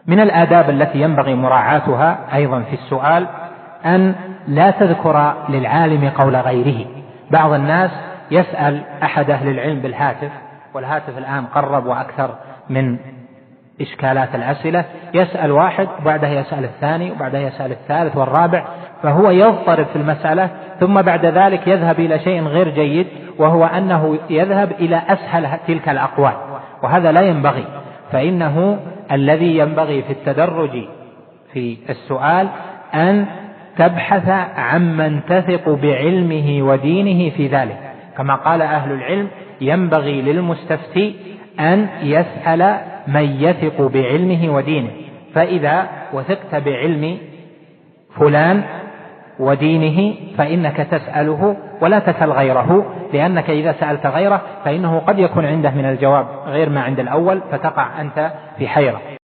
من الآداب التي ينبغي مراعاتها أيضا في السؤال أن لا تذكر للعالم قول غيره. بعض الناس يسأل أحد أهل العلم بالهاتف، والهاتف الآن قرب وأكثر من إشكالات الأسئلة، يسأل واحد وبعده يسأل الثاني وبعده يسأل الثالث والرابع، فهو يضطرب في المسألة، ثم بعد ذلك يذهب إلى شيء غير جيد، وهو أنه يذهب إلى أسهل تلك الأقوال، وهذا لا ينبغي. فإنه الذي ينبغي في التدرج في السؤال أن تبحث عمن تثق بعلمه ودينه في ذلك، كما قال أهل العلم: ينبغي للمستفتي أن يسأل من يثق بعلمه ودينه. فإذا وثقت بعلم فلان ودينه فإنك تسأله ولا تسأل غيره، لأنك إذا سألت غيره فإنه قد يكون عنده من الجواب غير ما عند الأول، فتقع أنت في حيرة.